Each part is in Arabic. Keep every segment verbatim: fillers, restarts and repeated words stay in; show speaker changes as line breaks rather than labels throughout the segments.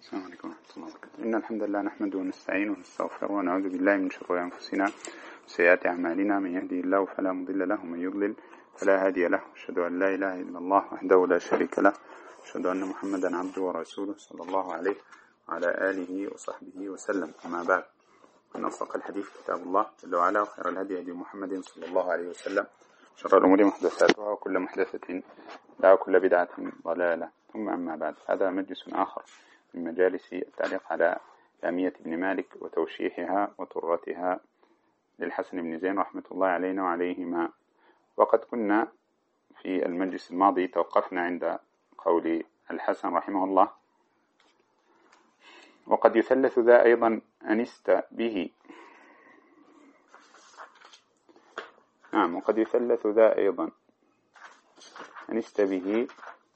السلام عليكم ورحمة الله وبركاته. إن الحمد لله نحمده ونستعينه ونستغفره ونعوذ بالله من شرور أنفسنا وسيئات أعمالنا، من يهدي الله فلا مضل له ومن يضلل فلا هادي له. أشهد أن لا إله إلا الله وحده لا شريك له، أشهد أن محمدا عبده ورسوله صلى الله عليه وعلى آله وصحبه وسلم. أما بعد، إن أصدق الحديث كتاب الله جل وعلا، وخير الهدي هدي محمد صلى الله عليه وسلم، شر الأمور محدثاتها وكل محدثة بدعة وكل بدعة ضلالة. ثم أما بعد، هذا مجلس آخر من مجالس التعليق على لامية ابن مالك وتوشيحها وطرتها للحسن بن زين رحمة الله علينا وعليهما. وقد كنا في المجلس الماضي توقفنا عند قول الحسن رحمه الله: وقد يثلث ذا أيضا أنست به. نعم، وقد يثلث ذا أيضا أنست به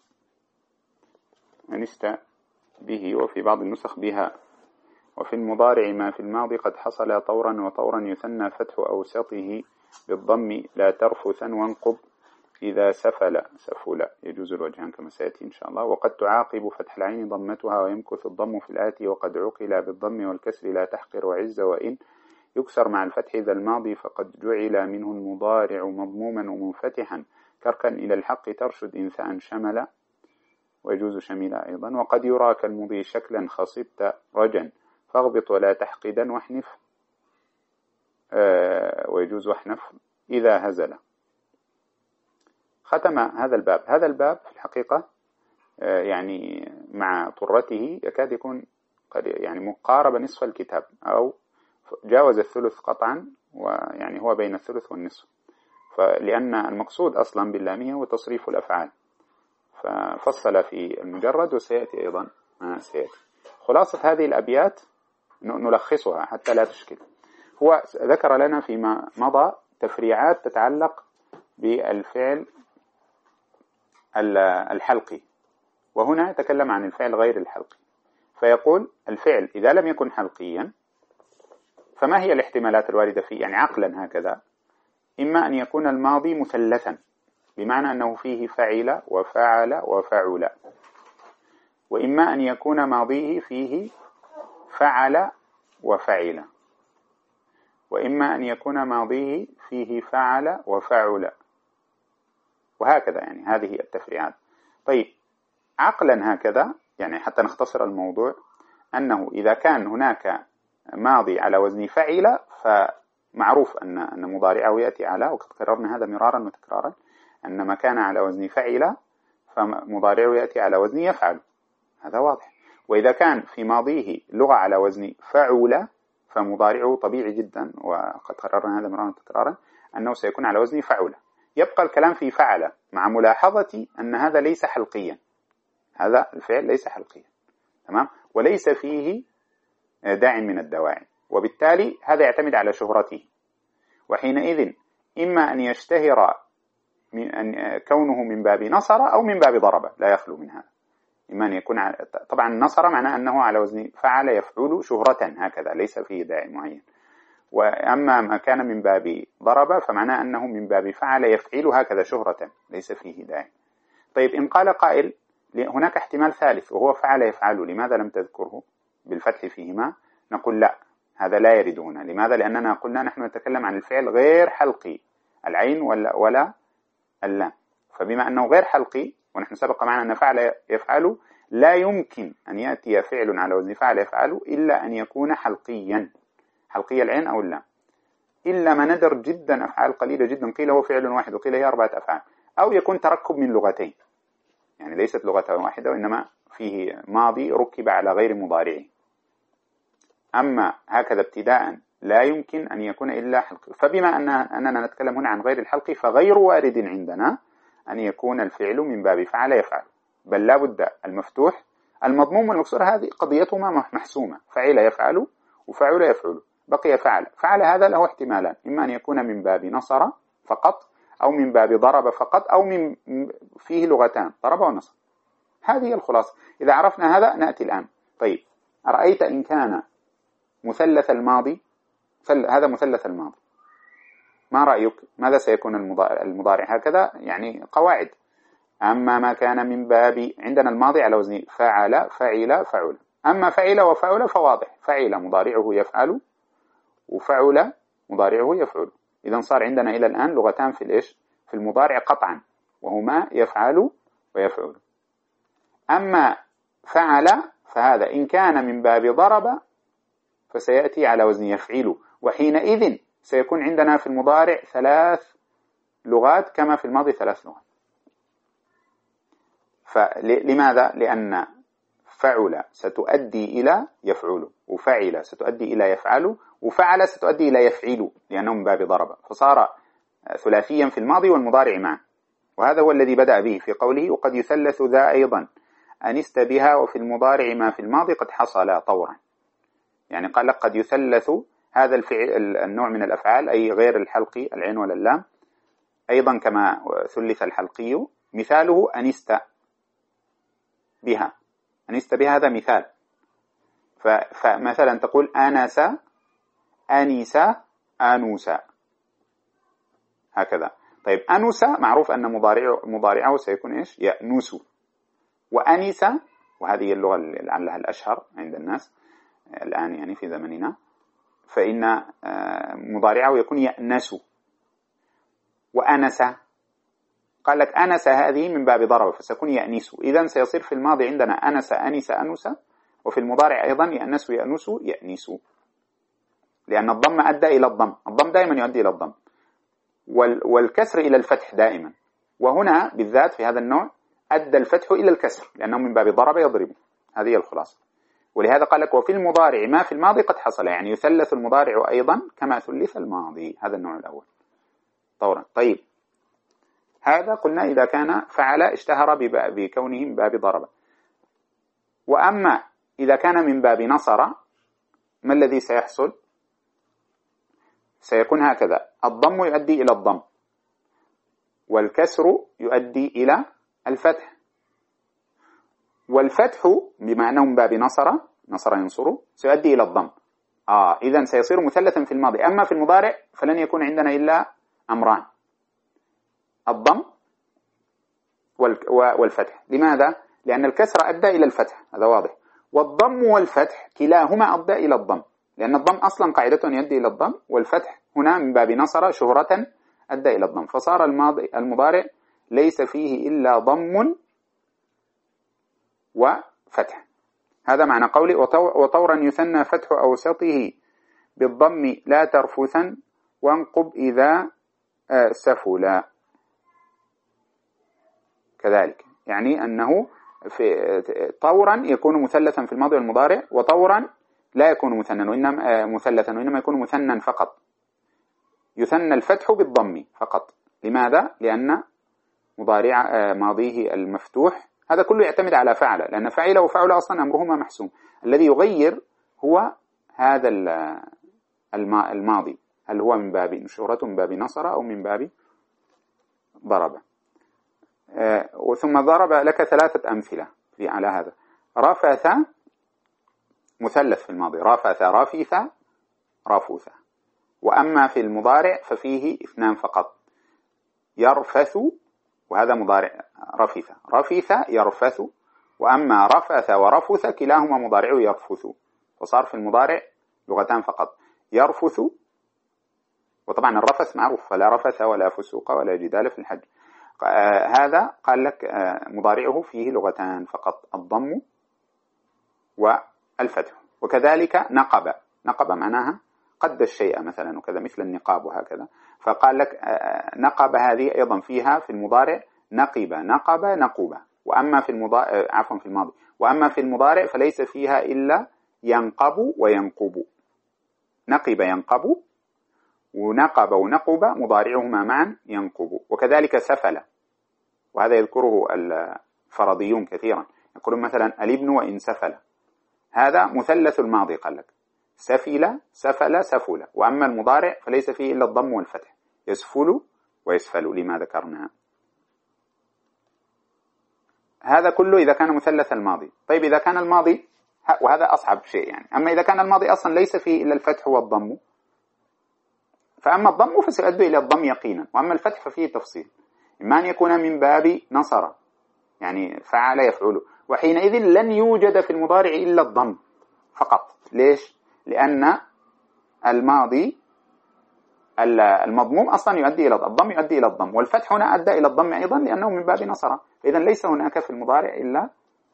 أنست به وفي بعض النسخ بها. وفي المضارع ما في الماضي قد حصل طورا، وطورا يثنى فتح أوسطه بالضم لا ترفثا وانقض إذا سفل سفل يجوز الوجهان كما سيأتي إن شاء الله. وقد تعاقب فتح العين ضمتها ويمكث الضم في الآتي. وقد عقل بالضم والكسر لا تحقر وعز. وإن يكسر مع الفتح ذا الماضي فقد جعل منه المضارع مضموما ومنفتحا كركا إلى الحق ترشد إن ثأن شمل ويجوز شميلا أيضا. وقد يرى كالمضي شكلا خصبت رجا فاغبط ولا تحقدا واحنف آه ويجوز واحنف إذا هزل. ختم هذا الباب. هذا الباب في الحقيقة آه يعني مع طرته يكاد يكون يعني مقارب نصف الكتاب، أو جاوز الثلث قطعا، ويعني هو بين الثلث والنصف، فلأن المقصود أصلا باللامية هو تصريف الأفعال، ففصل في المجرد وسيأتي أيضا ما سيأتي. خلاصة هذه الأبيات نلخصها حتى لا تشكل. هو ذكر لنا فيما مضى تفريعات تتعلق بالفعل الحلقي، وهنا يتكلم عن الفعل غير الحلقي، فيقول الفعل إذا لم يكن حلقيا فما هي الاحتمالات الواردة فيه؟ يعني عقلا هكذا: إما أن يكون الماضي مثلثا بمعنى أنه فيه فعل وفعل وفعل، وإما أن يكون ماضيه فيه فعل وفعل، وإما أن يكون ماضيه فيه فعل وفعل، وهكذا. يعني هذه التفريعات. طيب، عقلا هكذا يعني حتى نختصر الموضوع، أنه إذا كان هناك ماضي على وزن فعل فمعروف أن أن مضارعه يأتي على، وقد كررنا هذا مرارا وتكرارا، أن ما كان على وزن فعل فمضارعه يأتي على وزن يفعل، هذا واضح. وإذا كان في ماضيه لغة على وزن فعل فمضارعه طبيعي جدا، وقد قررنا هذا مرارا وتكرارا، أنه سيكون على وزن فعل. يبقى الكلام في فعل، مع ملاحظة أن هذا ليس حلقيا، هذا الفعل ليس حلقيا، تمام، وليس فيه داع من الدواعي، وبالتالي هذا يعتمد على شهرته. وحينئذ إما أن يشتهر من أن كونه من باب نصر أو من باب ضرب، لا يخلو من هذا. إما أن يكون على... طبعا نصر معناه أنه على وزن فعل يفعل شهرة هكذا، ليس فيه داعي معين. وأما ما كان من باب ضرب فمعناه أنه من باب فعل يفعل هكذا شهرة، ليس فيه داعي. طيب، إن قال قائل هناك احتمال ثالث وهو فعل يفعل، لماذا لم تذكره بالفتح فيهما؟ نقول لا، هذا لا يرد هنا. لماذا؟ لأننا قلنا نحن نتكلم عن الفعل غير حلقي، العين ولا ولا اللام. فبما أنه غير حلقي، ونحن سبق معنا أن فعل يفعل لا يمكن أن يأتي فعل على وزن فعل يفعل إلا أن يكون حلقيا، حلقي العين أو اللام، إلا ما ندر جدا، أفعال قليلة جدا قيل هو فعل واحد وقيل هي أربعة أفعال، أو يكون تركب من لغتين، يعني ليست لغة واحدة وإنما فيه ماضي ركب على غير مضارعه. أما هكذا ابتداء لا يمكن أن يكون إلا حلقي. فبما أننا نتكلم هنا عن غير الحلقي فغير وارد عندنا أن يكون الفعل من باب فعل يفعل، بل لا بد المفتوح المضموم والمكسور، هذه قضيتهما محسومة، فعل يفعل وفعل يفعل، بقي فعل. فعل هذا له احتمالان: إما أن يكون من باب نصر فقط، أو من باب ضرب فقط، أو من فيه لغتان ضرب ونصر. هذه الخلاصة. إذا عرفنا هذا نأتي الآن. طيب، أرأيت إن كان مثلث الماضي، هذا مثلث الماضي، ما رأيك؟ ماذا سيكون المضارع؟ هكذا يعني قواعد. أما ما كان من باب، عندنا الماضي على وزن فعل فعل فعل، أما فعل وفعل فواضح، فعل مضارعه يفعل، وفعل مضارعه يفعل. إذا صار عندنا إلى الآن لغتان في الإيش؟ في المضارع قطعا، وهما يفعل ويفعل. أما فعل فهذا إن كان من باب ضرب فسيأتي على وزن يفعل، وحينئذ سيكون عندنا في المضارع ثلاث لغات كما في الماضي ثلاث لغات. فلماذا؟ لأن فعل ستؤدي إلى يفعل، وفعل ستؤدي إلى يفعل، وفعل ستؤدي إلى يفعل، لأنه من باب ضرب، فصار ثلاثيا في الماضي والمضارع معا. وهذا هو الذي بدأ به في قوله وقد يثلث ذا أيضا أنست بها وفي المضارع ما في الماضي قد حصل طورا. يعني قال لك قد يثلث هذا الفعل النوع من الأفعال، أي غير الحلقي العين ولا اللام، أيضا كما ثلث الحلقي. مثاله أنست بها، أنست بها هذا مثال. فمثلا تقول أنس، أنس، أنوس، هكذا. طيب أنوس معروف أن مضارعه, مضارعه سيكون إيش؟ يأنس. وأنس، وهذه اللغة لعلها الأشهر عند الناس الآن يعني في زمننا، فإن مضارعه يكون يأنس. وأنس قال لك أنس هذه من باب ضرب فسيكون يأنس. إذن سيصير في الماضي عندنا أنس، أنس، أنس، وفي المضارع أيضا يأنس، يأنس، يأنس، لأن الضم أدى إلى الضم، الضم دائما يؤدي إلى الضم، والكسر إلى الفتح دائما. وهنا بالذات في هذا النوع أدى الفتح إلى الكسر لأنه من باب ضرب يضرب. هذه الخلاصة. ولهذا قال لك وفي المضارع ما في الماضي قد حصل، يعني يثلث المضارع أيضا كما ثلث الماضي. هذا النوع الأول طورا. طيب هذا قلنا إذا كان فعل اشتهر بكونه من باب ضرب. وأما إذا كان من باب نصر ما الذي سيحصل؟ سيكون هكذا: الضم يؤدي إلى الضم، والكسر يؤدي إلى الفتح، والفتح بما أنه من باب نصر، نصر ينصر، سيؤدي إلى الضم. آه إذن سيصير مثلثا في الماضي. أما في المضارع فلن يكون عندنا إلا أمران: الضم والفتح. لماذا؟ لأن الكسر أدى إلى الفتح، هذا واضح، والضم والفتح كلاهما أدى إلى الضم، لأن الضم أصلا قاعدته يؤدي إلى الضم، والفتح هنا من باب نصر شهرة أدى إلى الضم، فصار الماضي المضارع ليس فيه إلا ضم وفتح. هذا معنى قولي وطورا يثنى فتح أوسطه بالضم لا ترفثا وانقب إذا سفلا. كذلك يعني أنه في طورا يكون مثلثا في الماضي والمضارع، وطورا لا يكون مثنى وإنما مثلثا وإنما يكون مثنى فقط، يثنى الفتح بالضم فقط. لماذا؟ لأن مضارع ماضيه المفتوح هذا كله يعتمد على فعل، لأن فعل وفعل أصلا أمرهما محسوم. الذي يغير هو هذا الماضي، هل هو من باب شهرة من باب نصر أو من باب ضرب. وثم ضرب لك ثلاثة أمثلة في على هذا. رفث مثلث في الماضي، رفث، رفث، رفث. وأما في المضارع ففيه اثنان فقط: يرفث، وهذا مضارع رفث، رفث يرفث. وأما رفث ورفث كلاهما مضارع يرفث، وصار في المضارع لغتان فقط: يرفث، وطبعا الرفث معروف، فلا رفث ولا فسوق ولا جدال في الحج. آه هذا قال لك آه مضارعه فيه لغتان فقط: الضم والفتح. وكذلك نقب، نقب معناها قد الشيء مثلا، وكذا مثل النقاب وهكذا. فقال لك آه نقب هذه أيضا فيها في المضارع نقب، نقب، نقوب. وأما في المضارع عفوا في الماضي، وأما في المضارع فليس فيها إلا ينقب وينقب. نقب ينقب، ونقب ونقب مضارعهما معا ينقب. وكذلك سفل، وهذا يذكره الفرضيون كثيرا، يقولون مثلا الابن وإن سفل، هذا مثلث الماضي. قال لك سفل، سفل، سفل. وأما المضارع فليس فيه إلا الضم والفتح، يسفل ويسفل لما ذكرنا. هذا كله إذا كان مثلث الماضي. طيب إذا كان الماضي، وهذا أصعب شيء يعني، أما إذا كان الماضي أصلا ليس فيه إلا الفتح والضم، فأما الضم فسيؤدي إلى الضم يقينا، وأما الفتح ففيه تفصيل: إما أن يكون من باب نصر يعني فعل يفعل، وحينئذ لن يوجد في المضارع إلا الضم فقط. ليش؟ لأن الماضي المضموم أصلا يؤدي إلى الضم، يؤدي إلى الضم، والفتح هنا أدى إلى الضم أيضا لأنه من باب نصر. إذن ليس هناك في المضارع إلا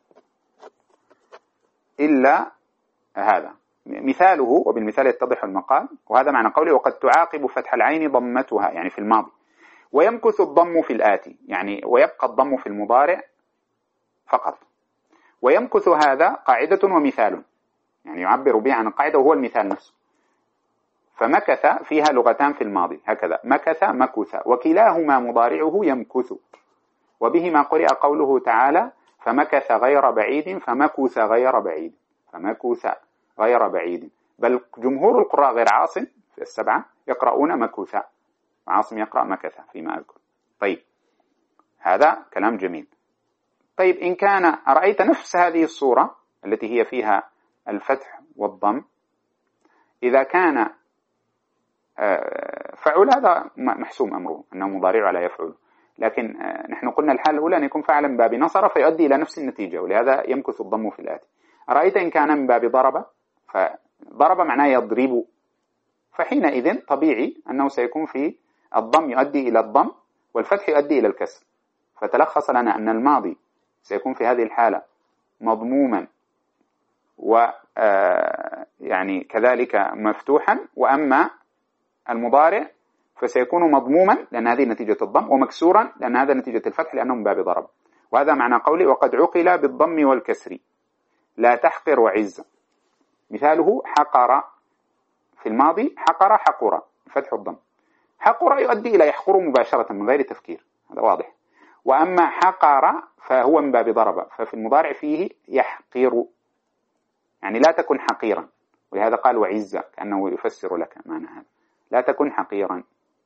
إلا هذا. مثاله، وبالمثال يتضح المقال، وهذا معنى قوله وقد تعاقب فتح العين ضمتها، يعني في الماضي، ويمكث الضم في الآتي، يعني ويبقى الضم في المضارع فقط. ويمكث هذا قاعدة ومثال، يعني يعبر به عن القاعدة وهو المثال نفسه. فمكث فيها لغتان في الماضي هكذا، مكث مكث، وكلاهما مضارعه يمكث، وبهما قرئ قوله تعالى فمكث غير بعيد فمكث غير بعيد، فمكث غير بعيد. بل جمهور القراء غير عاصم في السبعة يقرؤون مكث، وعاصم يقرأ مكث فيما أذكر. طيب هذا كلام جميل. طيب إن كان رأيت نفس هذه الصورة التي هي فيها الفتح والضم، إذا كان فعل هذا محسوم أمره أنه مضارع على يفعل، لكن نحن قلنا الحالة الأولى أن يكون فعلا من باب نصر فيؤدي إلى نفس النتيجة، ولهذا يمكث الضم في الآتي. رأيت إن كان من باب ضرب، فضرب معناه يضرب، فحينئذ طبيعي أنه سيكون في الضم يؤدي إلى الضم والفتح يؤدي إلى الكسر، فتلخص لنا أن الماضي سيكون في هذه الحالة مضموما و يعني كذلك مفتوحا، وأما المضارع فسيكون مضموما لأن هذه نتيجة الضم، ومكسورا لأن هذا نتيجة الفتح لأنه من باب ضرب. وهذا معنى قولي وقد عقل بالضم والكسر لا تحقر وعز. مثاله حقر في الماضي، حقر حقر فتح الضم، حقر يؤدي إلى يحقر مباشرة من غير تفكير، هذا واضح. وأما حقر فهو من باب ضرب، ففي المضارع فيه يحقر، يعني لا تكن حقيرا، ولهذا قال وعز كأنه يفسر لك معنى هذا، لا تكن حقيرا.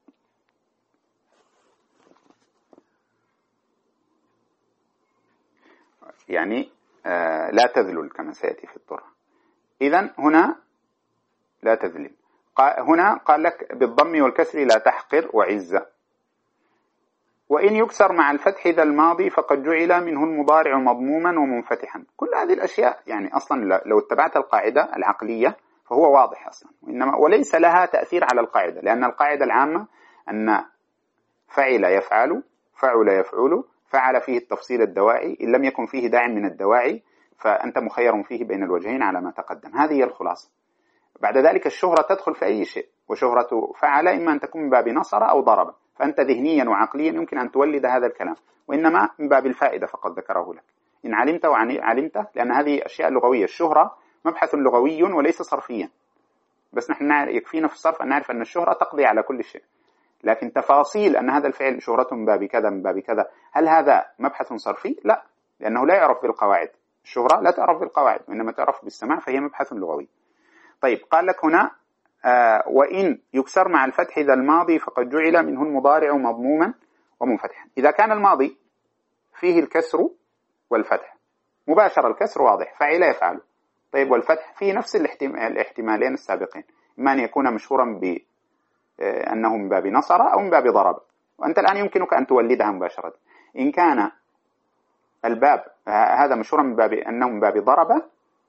يعني آه لا تذلل كما سيأتي في الطرح. إذن هنا لا تذلل، هنا قال لك بالضم والكسر لا تحقر وعز. وإن يكسر مع الفتح ذا الماضي فقد جعل منه المضارع مضموما ومنفتحا. كل هذه الأشياء يعني أصلا لو اتبعت القاعدة العقلية فهو واضح أصلا، وإنما وليس لها تأثير على القاعدة، لأن القاعدة العامة أن فعل يفعل، فعل يفعل، فعل فيه التفصيل الدواعي، إن لم يكن فيه داع من الدواعي فأنت مخير فيه بين الوجهين على ما تقدم. هذه هي الخلاصة. بعد ذلك الشهرة تدخل في أي شيء، وشهرة فعل إما أن تكون من باب نصر أو ضرب، فأنت ذهنيا وعقليا يمكن أن تولد هذا الكلام، وإنما من باب الفائدة فقد ذكره لك إن علمت وعلمت، لأن هذه أشياء لغوية. الشهرة مبحث لغوي وليس صرفيا، بس نحن يكفينا في الصرف أن نعرف أن الشهرة تقضي على كل شيء، لكن تفاصيل أن هذا الفعل شهرته من باب كذا من باب كذا، هل هذا مبحث صرفي؟ لا، لأنه لا يعرف بالقواعد. الشهرة لا تعرف بالقواعد، وإنما تعرف بالسماع، فهي مبحث لغوي. طيب قال لك هنا آه وإن يكسر مع الفتح ذا الماضي فقد جعل منه المضارع مضموما ومنفتحا. إذا كان الماضي فيه الكسر والفتح مباشر، الكسر واضح فعل يفعل، طيب والفتح فيه نفس الاحتمالين السابقين، إما أن يكون مشهورا بأنه من باب نصر أو من باب ضرب، وأنت الآن يمكنك أن تولدها مباشرة. إن كان الباب هذا مشهورا من باب أنه من باب ضرب،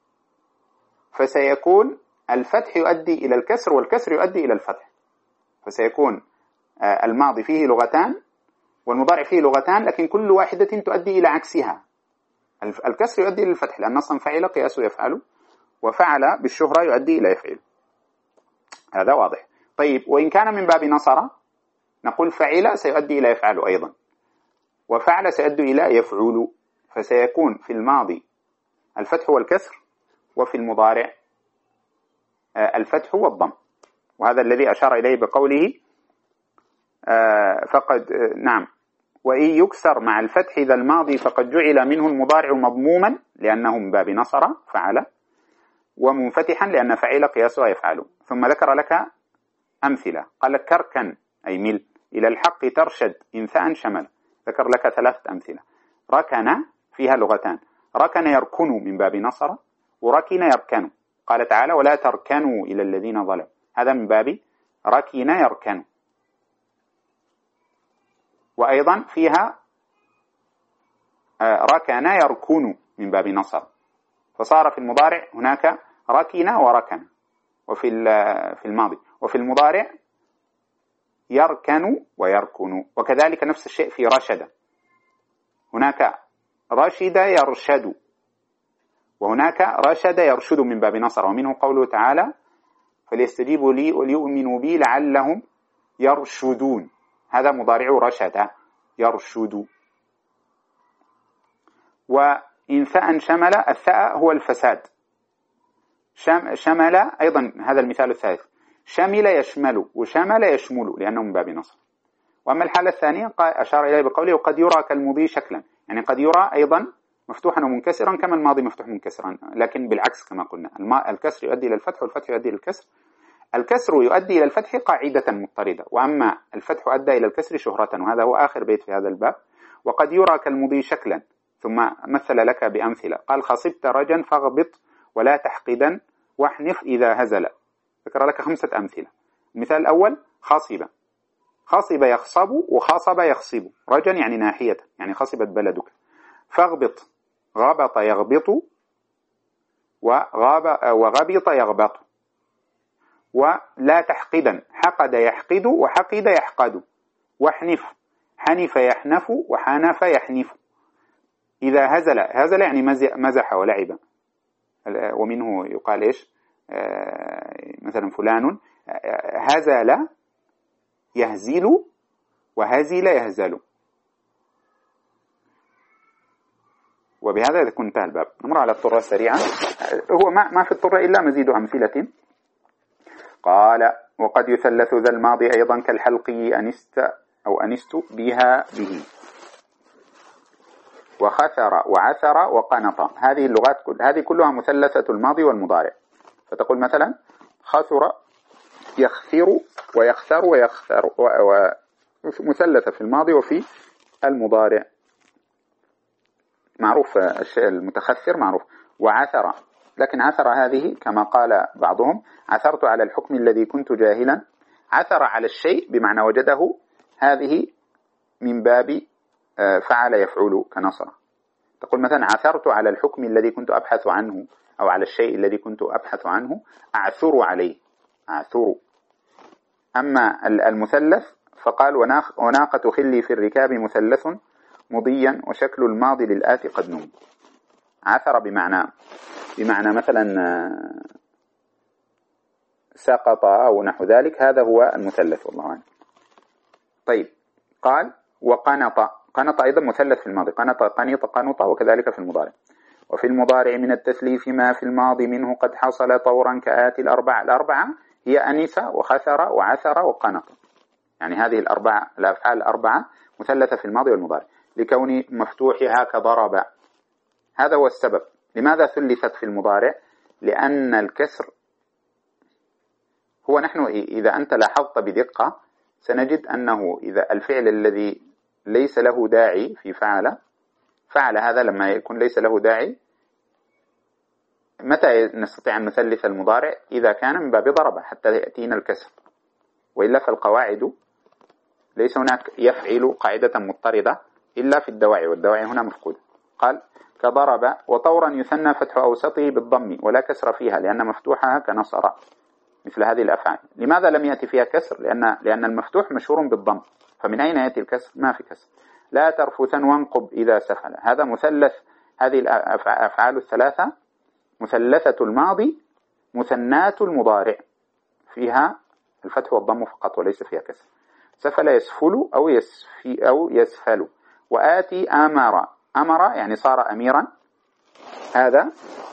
فسيكون الفتح يؤدي إلى الكسر والكسر يؤدي إلى الفتح، فسيكون الماضي فيه لغتان والمضارع فيه لغتان، لكن كل واحدة تؤدي إلى عكسها. الكسر يؤدي إلى الفتح لأن أصلا فعل قياسه يفعل، وفعل بالشهرة يؤدي إلى يفعل، هذا واضح. طيب وإن كان من باب نصر نقول فعل سيؤدي إلى يفعل أيضا، وفعل سيؤدي إلى يفعل، فسيكون في الماضي الفتح والكسر، وفي المضارع الفتح والضم. وهذا الذي أشار إليه بقوله فقد نعم وإن يكسر مع الفتح ذا الماضي فقد جعل منه المضارع مضموما لأنه من باب نصر فعل، ومنفتحا لأن فعل قياسه يفعل. ثم ذكر لك أمثلة، قال لك كركن أي مل إلى الحق ترشد إنثاء شمل. ذكر لك ثلاثة أمثلة. ركن فيها لغتان، ركن يركن من باب نصر، وركن يركن. قال تعالى ولا تركنوا إلى الذين ظلموا، هذا من باب ركن يركن. وأيضا فيها ركن يركن من باب نصر، فصار في المضارع هناك ركن وركن وفي في الماضي، وفي المضارع يركن ويركن، وكذلك نفس الشيء في رشد، هناك رشد يرشد، وهناك رشد يرشد من باب نصر. ومنه قوله تعالى فليستجيبوا لي وليؤمنوا بي لعلهم يرشدون، هذا مضارع رشد يرشد. وإن ثاء شمل، الثاء هو الفساد، شمل أيضا هذا المثال الثالث، شمل يشمل وشمل يشمل لأنه من باب نصر. وأما الحالة الثانية أشار إليه بقوله وقد يرى كالمضي شكلا، يعني قد يرى أيضا مفتوحا ومنكسرا كما الماضي مفتوح منكسرا، لكن بالعكس كما قلنا، الكسر يؤدي إلى الفتح والفتح يؤدي إلى الكسر. الكسر يؤدي إلى الفتح قاعدة مضطردة، وأما الفتح أدى إلى الكسر شهرة، وهذا هو آخر بيت في هذا الباب. وقد يرى كالمضي شكلا، ثم مثل لك بأمثلة، قال خصبت رجا فاغبط ولا تحقدا واحنف إذا هزل، ذكر لك خمسة أمثلة. المثال الأول خاصبة، خاصب يخصب وخاصب يخصب، رجا يعني ناحية، يعني خصبت بلدك. فاغبط، غبط يغبط وغاب وغبط يغبط. ولا تحقدا، حقد يحقد وحقد يحقد. واحنف، حنف يحنف وحنف يحنف. إذا هزل، هزل يعني مزح ولعب، ومنه يقال إيش آه مثلا فلان هزل يهزل وهزل يهزل. وبهذا يكون انتهى الباب. نمر على الطرة السريعة، هو ما, ما في الطرة إلا مزيد أمثلة. قال وقد يثلث ذا الماضي أيضا كالحلقي أنست أو أنست بها به، وخثر وعثر وقنط. هذه اللغات كل هذه كلها مثلثة الماضي والمضارع. فتقول مثلا خثر يخثر ويخثر ويخثر، ومثلثة في الماضي وفي المضارع، معروف الشيء المتخثر معروف. وعثر، لكن عثر هذه كما قال بعضهم عثرت على الحكم الذي كنت جاهلا، عثر على الشيء بمعنى وجده، هذه من باب فعل يفعل كنصر. تقول مثلا عثرت على الحكم الذي كنت أبحث عنه، أو على الشيء الذي كنت أبحث عنه، أعثر عليه، أعثر. أما المثلث فقال وناقة خلي في الركاب مثلث مضيا وشكل الماضي للآتي قد نم. عثر بمعنى بمعنى مثلا سقط أو نحو ذلك، هذا هو المثلث والله عنه. طيب قال وقنط، قنط أيضا مثلث في الماضي، قنط قنط قنط، وكذلك في المضارع. وفي المضارع من التثليث ما في الماضي منه قد حصل طورا كآتي الأربعة. الأربعة هي أنس وخثر وعثر وقنط، يعني هذه الأربعة الأفعال الأربعة مثلثة في الماضي والمضارع لكون مفتوحها كضرب. هذا هو السبب. لماذا ثلثت في المضارع؟ لأن الكسر هو، نحن إذا أنت لاحظت بدقة سنجد أنه إذا الفعل الذي ليس له داعي في فعل، فعل هذا لما يكون ليس له داعي، متى نستطيع أن نثلث المضارع؟ إذا كان من باب ضرب حتى يأتينا الكسر، وإلا فالقواعد ليس هناك يفعل قاعدة مضطردة إلا في الدواعي، والدواعي هنا مفقودة. قال كضرب. وطورا يثنى فتح أوسطه بالضم ولا كسر فيها لأن مفتوحها كنصر، مثل هذه الأفعال. لماذا لم يأتي فيها كسر؟ لأن لأن المفتوح مشهور بالضم، فمن أين يأتي الكسر؟ ما في كسر. لا ترفثا وانقب إذا سفل، هذا مثلث. هذه الأفعال الثلاثة مثلثة الماضي مثنات المضارع، فيها الفتح والضم فقط وليس فيها كسر. سفل يسفل أو يسفي أو يسفل. وآتي أمر، أمر يعني صار أميرا، هذا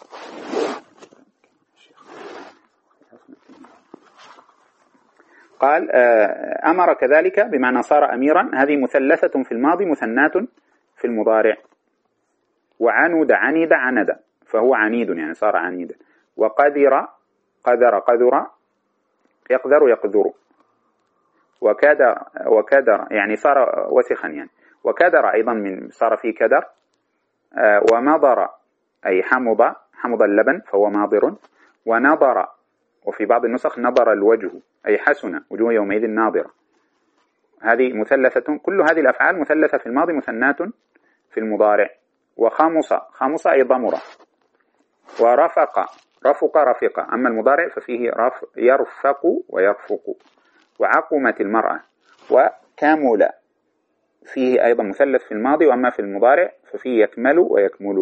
قال أمر كذلك بمعنى صار أميرا، هذه مثلثة في الماضي مثنات في المضارع. وعند عند عند، فهو عنيد يعني صار عنيدا. وقدر قدر قذر، يقدر يقذر. وكدر وكدر يعني صار وسخا يعني. وكدر أيضا من صار فيه كدر. ومضر أي حمض، حمض اللبن فهو ماضر. ونظر، وفي بعض النسخ نظر الوجه أي حسن، وجوه يومئذ ناظرة. هذه مثلثة، كل هذه الأفعال مثلثة في الماضي مثنات في المضارع. وخمص خمص أي ضمر، ورفق رفق رفق. أما المضارع ففيه رف يرفق ويرفق. وعقمت المرأة. وكامل فيه أيضا مثلث في الماضي، وأما في المضارع ففيه يكمل ويكمل.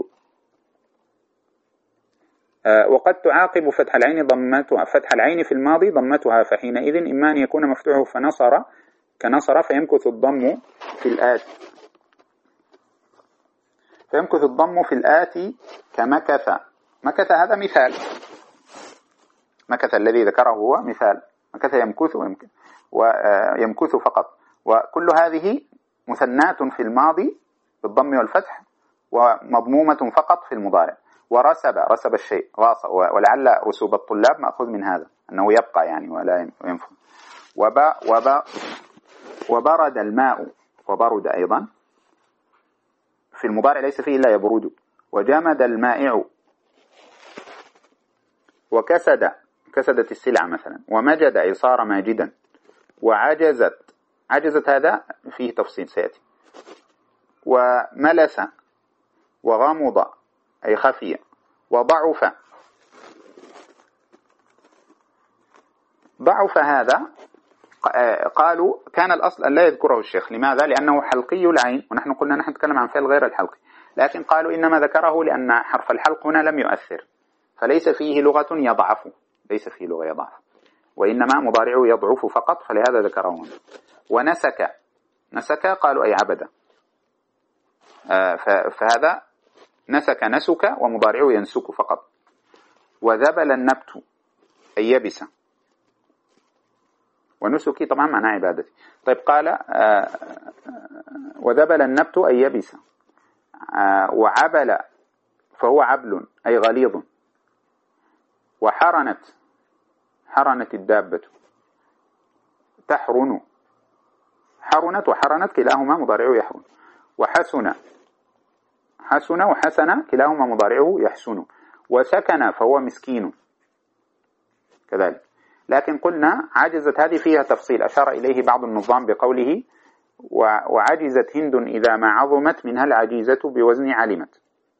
أه وقد تعاقب فتح العين ضمتها، فتح العين في الماضي ضمتها، فحينئذ إما أن يكون مفتوحه فنصر كنصر فيمكث الضم في الآتي، فيمكث الضم في الآتي كمكث. مكث هذا مثال، مكث الذي ذكره هو مثال، مكث يمكث ويمكث ويمكث فقط. وكل هذه مثنات في الماضي بالضم والفتح، ومضمومة فقط في المضارع. ورسب رسب الشيء غاص، ولعل رسوب الطلاب مأخوذ من هذا أنه يبقى يعني ولا ينفذ. وبا وبا وبرد الماء، وبرد أيضا في المضارع ليس فيه إلا يبرد. وجمد المائع. وكسد كسدت السلعة مثلا. ومجد أي صار ماجدا. وعجزت عجزت هذا فيه تفصيل سيأتي. وملس. وغمض أي خفي. وضعف ضعف هذا قالوا كان الأصل أن لا يذكره الشيخ. لماذا؟ لأنه حلقي العين، ونحن قلنا نحن نتكلم عن فعل غير الحلقي، لكن قالوا إنما ذكره لأن حرف الحلق هنا لم يؤثر، فليس فيه لغة يضعف، ليس فيه لغة يضعف، وإنما مضارعه يضعف فقط، فلهذا ذكره هنا. ونسك نسك قالوا أي عبد، فهذا نسك نسك ومضارعه ينسك فقط. وذبل النبت أي يبس، ونسكي طبعا معناه عبادتي. طيب قال وذبل النبت أي يبس. وعبل فهو عبل أي غليظ. وحرنت حرنت الدابة تحرن، حرنت وحرنت كلاهما مضارعه يحرن. وحسن حسن وحسن كلاهما مضارعه يحسن. وسكن فهو مسكين كذلك. لكن قلنا عجزت هذه فيها تفصيل أشار إليه بعض النظام بقوله وعجزت هند إذا ما عظمت منها العجيزة بوزن علمت.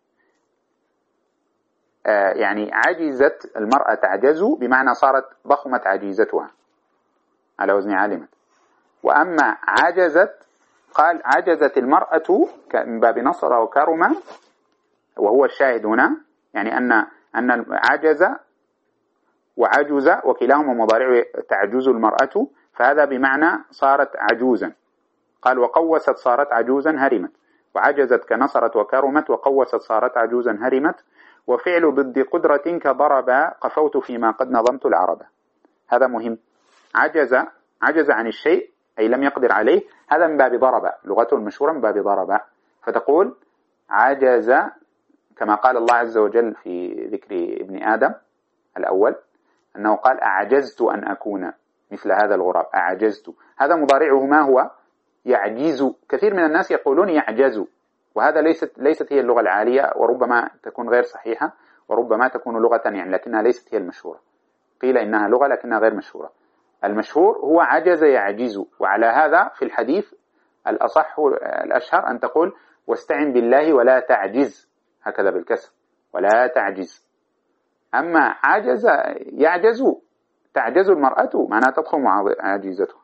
آه يعني عجزت المرأة تعجز بمعنى صارت ضخمت عجيزتها على وزن علمت. وأما عجزت قال عجزت المرأة من باب نصر وكرم، وهو الشاهد هنا، يعني أن أن عجز وعجز وكلاهما مضارع تعجز المرأة، فهذا بمعنى صارت عجوزا. قال وقوست صارت عجوزا هرمت. وعجزت كنصرت وكرمت، وقوست صارت عجوزا هرمت. وفعل ضد قدرة كضرب قفوت فيما قد نظمت العرب. هذا مهم. عجز عجز عن الشيء أي لم يقدر عليه، هذا من باب ضرب، لغته المشهورة من باب ضرب. فتقول عجز كما قال الله عز وجل في ذكر ابن آدم الأول أنه قال أعجزت أن أكون مثل هذا الغراب. أعجزت هذا مضارعه ما هو؟ يعجز. كثير من الناس يقولون يعجز، وهذا ليست ليست هي اللغة العالية، وربما تكون غير صحيحة، وربما تكون لغة يعني لكنها ليست هي المشهورة. قيل إنها لغة لكنها غير مشهورة. المشهور هو عجز يعجز. وعلى هذا في الحديث الأصح الأشهر أن تقول واستعن بالله ولا تعجز، هكذا بالكسر ولا تعجز. أما عجز يعجز تعجز المرأة معناها تضخم عجيزته.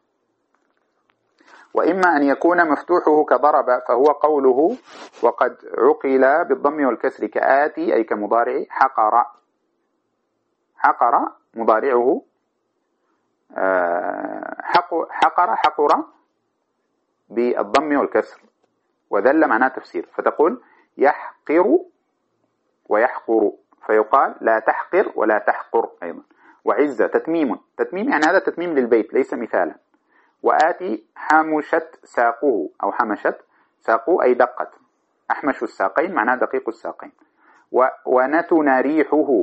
وإما أن يكون مفتوحه كضرب، فهو قوله وقد عقل بالضم والكسر كآتي أي كمضارع حقر. حقر مضارعه حقر حقر بالضم والكسر، وذل معناه تفسير، فتقول يحقر ويحقر، فيقال لا تحقر ولا تحقر أيضا. وعزة تتميم، تتميم يعني هذا تتميم للبيت ليس مثالا. وآتي حمشت ساقه أو حمشت ساقه أي دقت. أحمش الساقين معناه دقيق الساقين. ونتن ريحه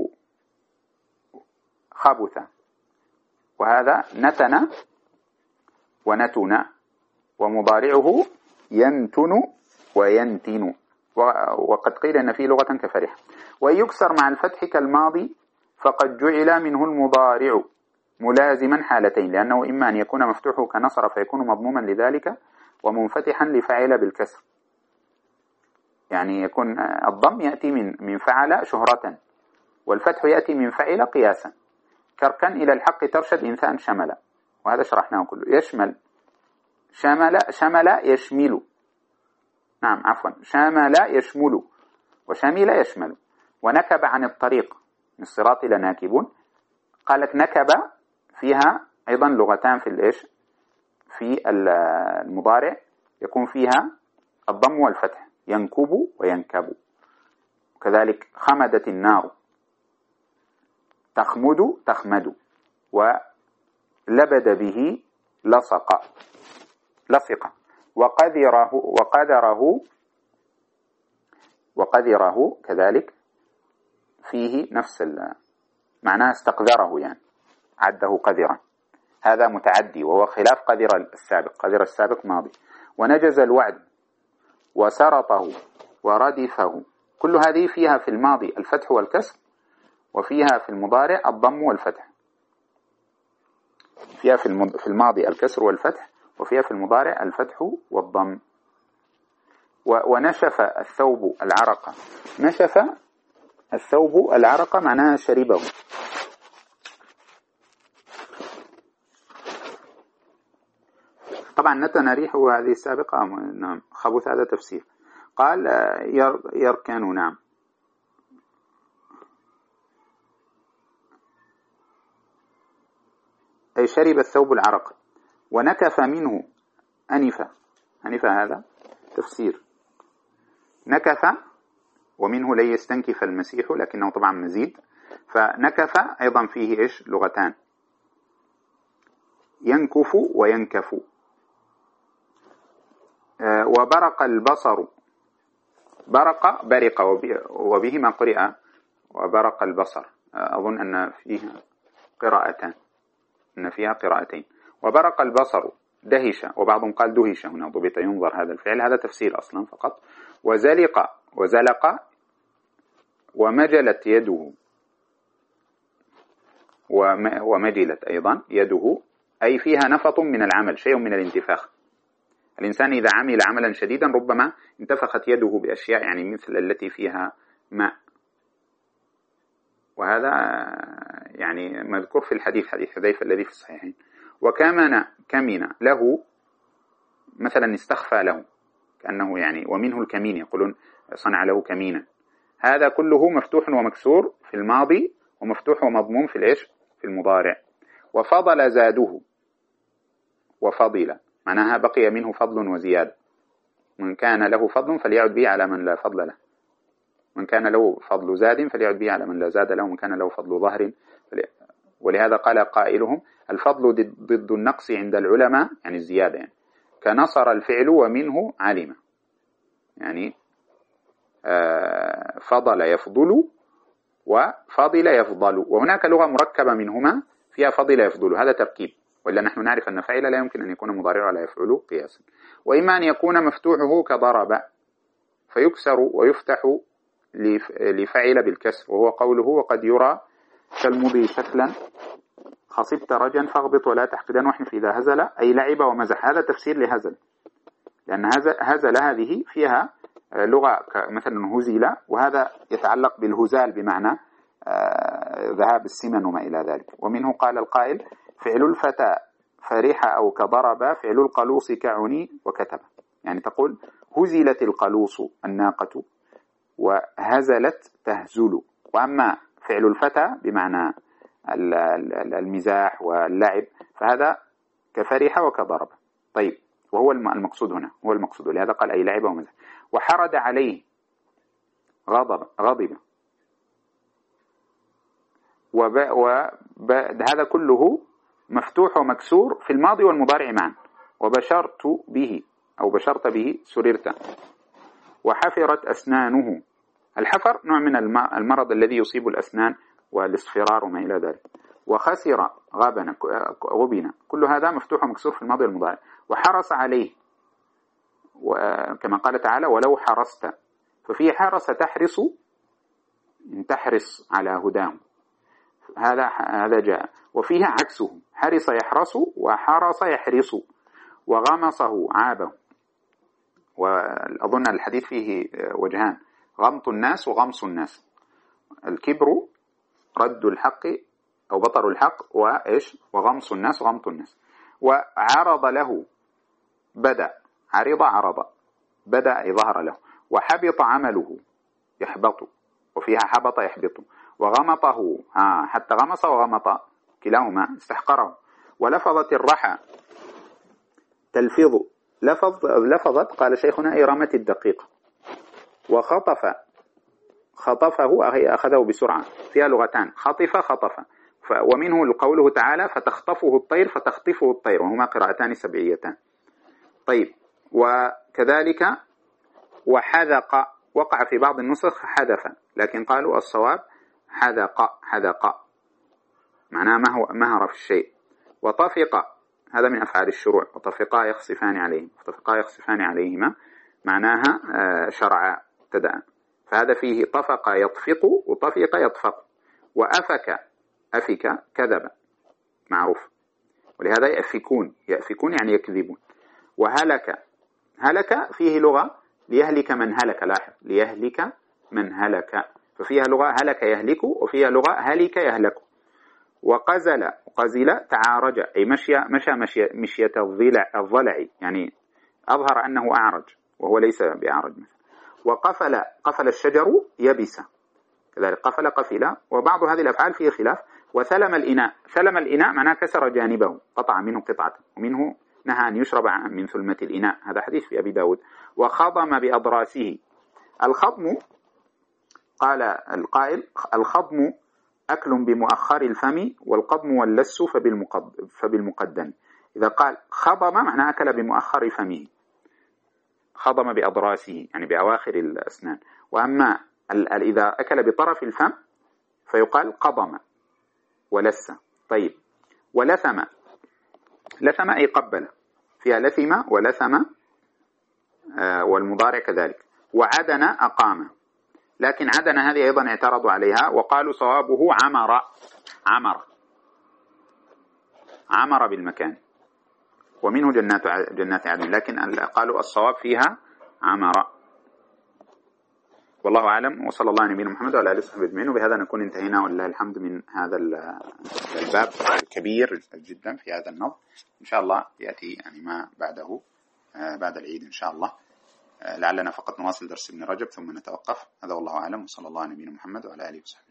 خبث، وهذا نتن ونتن، ومضارعه ينتن وينتن، وقد قيل أن فيه لغة كفرح. ويكسر مع الفتح كالماضي فقد جعل منه المضارع ملازما حالتين، لأنه إما أن يكون مفتوحه كنصر فيكون مضموما لذلك، ومنفتحا لفعل بالكسر. يعني يكون الضم يأتي من من فعل شهرة، والفتح يأتي من فعل قياسا. كركن إلى الحق ترشد إنسان شمل، وهذا شرحناه كله. يشمل، شمل، شمل يشمل، نعم عفوا، شمل يشمل، وشمل يشمل. ونكب عن الطريق، من الصراط لناكبون. قالت نكب فيها أيضا لغتان في الإيش، في المضارع يكون فيها الضم والفتح، ينكب وينكب. كذلك خمدت النار، تخمد تخمد. ولبد به لصق لصق. وقدره وقدره وقدره كذلك فيه نفس معناه، استقدره يعني عده قدرا، هذا متعدي وهو خلاف قدر السابق. قدر السابق ماضي. ونجز الوعد، وسرطه، وردفه. كل هذه فيها في الماضي الفتح والكسر، وفيها في المضارع الضم والفتح. فيها في الماضي الكسر والفتح، وفيها في المضارع الفتح والضم. ونشف الثوب العرق. نشف الثوب العرق معناها شربه. طبعا نتن ريحه هذه السابقة، نعم. خبث هذا تفسير. قال يركن، نعم. أي شرب الثوب العرق. ونكف منه أنف. أنف هذا تفسير. نكف، ومنه لن يستنكف المسيح، لكنه طبعا مزيد. فنكف أيضا فيه إيش لغتان، ينكف وينكف. آه وبرق البصر. برق برق، وبه ما قرئ وبرق البصر. آه أظن أن فيها قراءتان، أن فيها قراءتين. وبرق البصر دهش، وبعضهم قال دهش، هنا ضبط ينظر هذا الفعل، هذا تفسير أصلا فقط. وزلق وزلق. ومجلت يده، ومجلت أيضا يده، أي فيها نفط من العمل، شيء من الانتفاخ. الإنسان إذا عمل عملا شديدا ربما انتفخت يده بأشياء، يعني مثل التي فيها ماء. وهذا يعني مذكور في الحديث، حديث حذيفة الذي في الصحيحين. وكمن كمن له، مثلا استخفى له، كأنه يعني، ومنه الكمين، يقولون صنع له كمينا. هذا كله مفتوح ومكسور في الماضي، ومفتوح ومضموم في الإيش، في المضارع. وفضل زاده. وفضل معناها بقي منه فضل وزيادة. من كان له فضل فليعد به على من لا فضل له. من كان له فضل زاد فليعد به على من لا زاد له. من كان له فضل ظهر فلي... ولهذا قال قائلهم الفضل ضد النقص عند العلماء، يعني الزيادة، يعني كنصر الفعل ومنه علم، يعني آه فضل يفضل وفضل يفضل. وهناك لغة مركبة منهما فيها فضل يفضل، هذا تركيب. وإلا نحن نعرف أن فعل لا يمكن أن يكون مضارع ولا يفعل قياسا. وإما أن يكون مفتوحه كضرب فيكسر ويفتح لفعل بالكسر، وهو قوله وقد يرى كالمضي شكلا خصبت رجا فاغبط ولا تحقدا واحنف إذا هزل، أي لعب ومزح. هذا تفسير لهزل، لأن هزل هذه فيها لغة مثلا هزيل، وهذا يتعلق بالهزال بمعنى ذهاب السمن وما إلى ذلك. ومنه قال القائل فعل الفتى فرح أو كضرب، فعل القلوص كعني وكتب. يعني تقول هزلت القلوص الناقة، وهزلت تهزل. وأما فعل الفتى بمعنى المزاح واللعب فهذا كفرح وكضرب. طيب، وهو المقصود هنا، هو المقصود، لهذا قال أي لعب ومزاح. وحرد عليه غضب غضب. وهذا كله مفتوح ومكسور في الماضي والمضارع معا. وبشرت به أو بشرت به سررت. وحفرت أسنانه. الحفر نوع من المرض الذي يصيب الأسنان والاصفرار وما إلى ذلك. وخسر غبن غبن. كل هذا مفتوح ومكسور في الماضي والمضارع. وحرص عليه، وكما قال تعالى ولو حرصت، ففي حرص تحرص، إن تحرص على هداه، هذا هذا جاء. وفيه عكسه حرص يحرص وحرص يحرص. وغمصه عابه. وأظن الحديث فيه وجهان: غمط الناس وغمص الناس. الكبر رد الحق أو بطر الحق، وإيش وغمص الناس وغمط الناس. وعرض له بدأ، عرض عرض، بدأ أي ظهر له. وحبط عمله يحبط، وفيها حبط يحبط. وغمطه آه حتى غمص وغمط كلاهما استحقره. ولفظت الرحى تلفظ، لفظ لفظت قال شيخنا أي رمت الدقيق. وخطف، خطفه أي أخذه بسرعة، فيها لغتان: خطف خطف. ومنه قوله تعالى فتخطفه الطير فتخطفه الطير، وهما قراءتان سبعيتان. طيب، وكذلك وحذق، وقع في بعض النسخ حذف، لكن قالوا الصواب حذق، حذق معناه ما هو مهر في الشيء. وطفق، هذا من أفعال الشروع، وطفقا يخصفان عليهم، وطفقا يخصفان عليهما معناها شرعا ابتدأ، فهذا فيه طفق يطفق وطفق يطفق. وأفك، أفك كذب معروف، ولهذا يأفكون، يأفكون يعني يكذبون. وهلك، هلك فيه لغة ليهلك من هلك، لاحظ ليهلك من هلك، ففيها لغة هلك يهلك، وفيها لغة هلك يهلك. وقزل، قزل تعارج أي مشي، مشى مشي مشية الضلع، الضلع يعني أظهر أنه أعرج وهو ليس بأعرج مثلا. وقفل، قفل الشجر يبس، كذلك قفل قفل. وبعض هذه الأفعال فيه خلاف. وثلم الإناء، ثلم الإناء معناه كسر جانبه، قطع منه قطعة، ومنه نهى أن يشرب من ثلمة الإناء، هذا حديث في أبي داود. وخضم بأضراسه، الخضم قال القائل الخضم أكل بمؤخر الفم، والقضم واللس فبالمقدم. إذا قال خضم معناه أكل بمؤخر فمه، خضم بأضراسه يعني بأواخر الأسنان. وأما إذا أكل بطرف الفم فيقال قضم ولس. طيب، ولثم، لثم أي قبل، فيها لثم ولثم، آه والمضارع كذلك. وعدن أقام، لكن عدن هذه أيضا اعترضوا عليها وقالوا صوابه عمر، عمر، عمر بالمكان، ومنه جنات جنات عدن، لكن قالوا الصواب فيها عمر. والله أعلم، وصلى الله على نبينا محمد وعلى آله وصحبه أجمعين. وبهذا نكون انتهينا ولله الحمد من هذا الباب الكبير جدا في هذا النظم. إن شاء الله يأتي يعني ما بعده بعد العيد إن شاء الله، لعلنا فقط نواصل درس ابن رجب ثم نتوقف. هذا والله أعلم، وصلى الله على نبينا محمد وعلى آله وصحبه.